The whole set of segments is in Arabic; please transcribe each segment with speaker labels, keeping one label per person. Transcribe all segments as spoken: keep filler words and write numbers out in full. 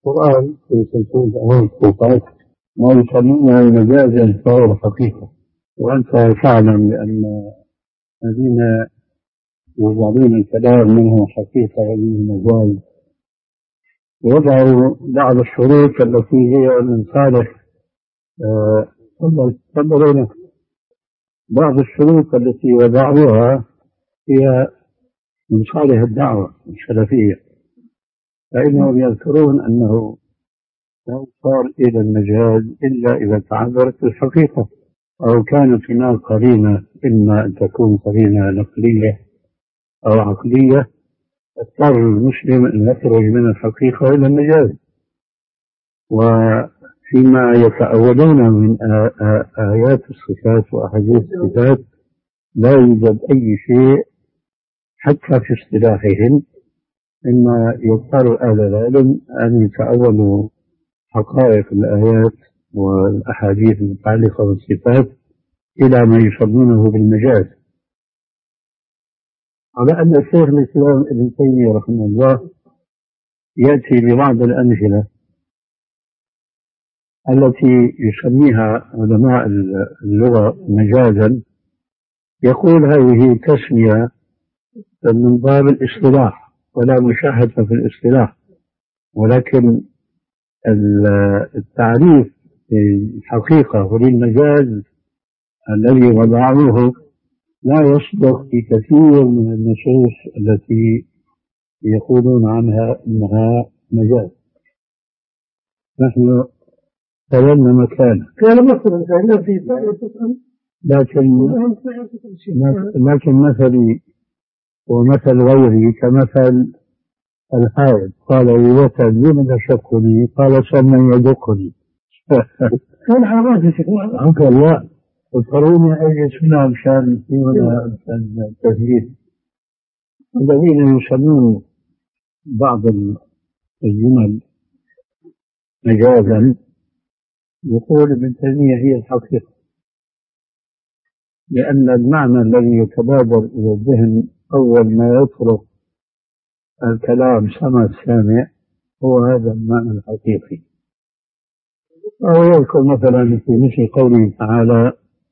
Speaker 1: القرآن في سلسلة أول الخطوات ما يسمونه مجازا فهو الحقيقة، وأنت تعلم بأن الذين يوضعون الكلام منه حقيقة ومنه مجاز وضعوا بعض الشروط التي هي من صالح تفضل آه بعض الشروط التي وضعوها هي من صالح الدعوة السلفية، فإنهم يذكرون أنه لا يصار إلى المجاز إلا إذا تعذرت الحقيقة أو كانت هناك قرينة، إما أن تكون قرينة نقلية أو عقلية اضطر المسلم أن يخرج من الحقيقة إلى المجاز. وفيما يتأولون من آيات الصفات وأحاديث الصفات لا يوجد أي شيء حتى في اصطلاحهم، إما يضطر أهل العلم أن يتأولوا حقائق الآيات والأحاديث المتعلقة بالصفات إلى ما يسمونه بالمجاز، على أن الشيخ الإسلام ابن تيمية رحمه الله يأتي ببعض الأمثلة التي يسميها علماء اللغة مجازا، يقول هذه تسمية من باب الاصطلاح ولا مشاهدة في الاصطلاح، ولكن التعريف بالحقيقة وللمجاز الذي وضعوه لا يصدق في كثير من النصوص التي يقولون عنها إنها مجاز. نحن تولنا مكانه لكن لكن مثلي ومثل غيري كمثل الحائط، قال يوتد لمن شكني قال سمن يدقني كان حرام يا شيخ عنك الله اضطروني أجلسنا مشان فينا التثبيت. الذين يسمون بعض الجمل مجازا يقول ابن تيمية هي الحقيقة، لأن المعنى الذي يتبادر إلى الذهن أول ما يطرق الكلام سمع السامع هو هذا المعنى الحقيقي. أو يذكر مثلا في مثل قوله تعالى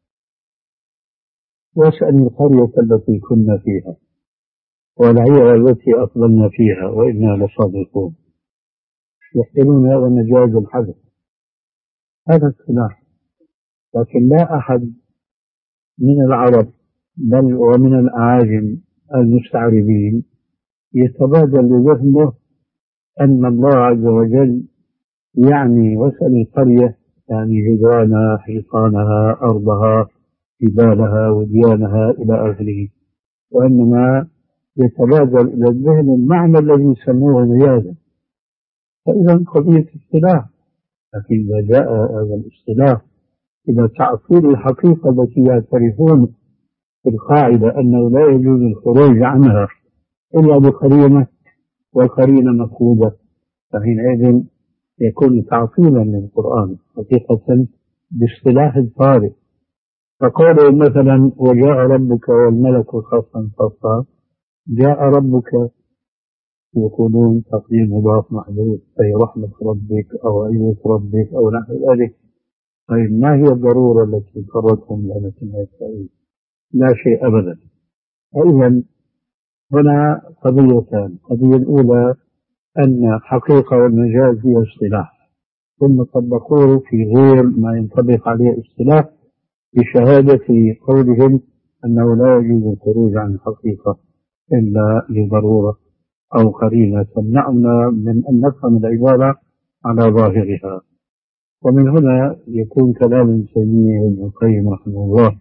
Speaker 1: واسأل القرية التي كنا فيها والعير التي أقبلنا فيها وإنا لصادقون، يحتملون هذا مجاز الحذف، هذا السلاح. لكن لا أحد من العرب بل ومن الأعاجم المستعربين يتبادل لذهنه أن الله عز وجل يعني واسأل القرية يعني جدرانها حيطانها أرضها جبالها وديانها إلى آخره، وإنما يتبادل إلى الذهن المعنى الذي يسموه مجازا. فإذا قضية اصطلاح، لكن إذا جاء هذا الاصطلاح إلى تعطيل الحقيقة التي يعترفون في القاعدة أنه لا يجوز الخروج عنها إلا بقرينة والقرينة مفقودة، فحينئذ يكون تعطيلا للقرآن حقيقة باصطلاح الفارق. فقالوا مثلا وجاء ربك والملك صفا صفا، جاء ربك يقولون تقديم مضاف محذوف أي رحمة ربك أو أية ربك أو نحو ذلك. طيب ما هي الضرورة التي قررتهم لنا التأويل؟ لا شيء أبدا. إذن هنا قضيتان، القضية الأولى أن حقيقة والمجاز هي اصطلاح، ثم طبقوه في غير ما ينطبق عليه اصطلاح بشهادة قولهم أنه لا يجوز الخروج عن الحقيقة إلا لضرورة أو قرينة تمنعنا من أن نفهم العبارة على ظاهرها. ومن هنا يكون كلام ابن تيمية وابن القيم رحمه الله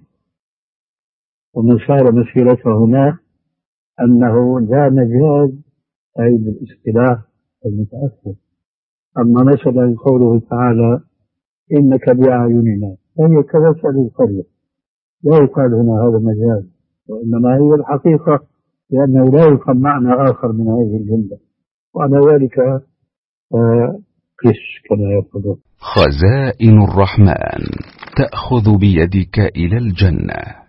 Speaker 1: ومن سار مسيرته هنا أنه لا مجاز أي بالاصطلاح المتأخر. أما مثلا قوله تعالى إنك بأعيننا فهي كمثل القرية، لا يقال هنا هذا مجاز، وإنما هي الحقيقة، لأنه لا يفهم معنى آخر من هذه الجملة، وعلى ذلك قس كما يقولون.
Speaker 2: خزائن الرحمن تأخذ بيدك إلى الجنة.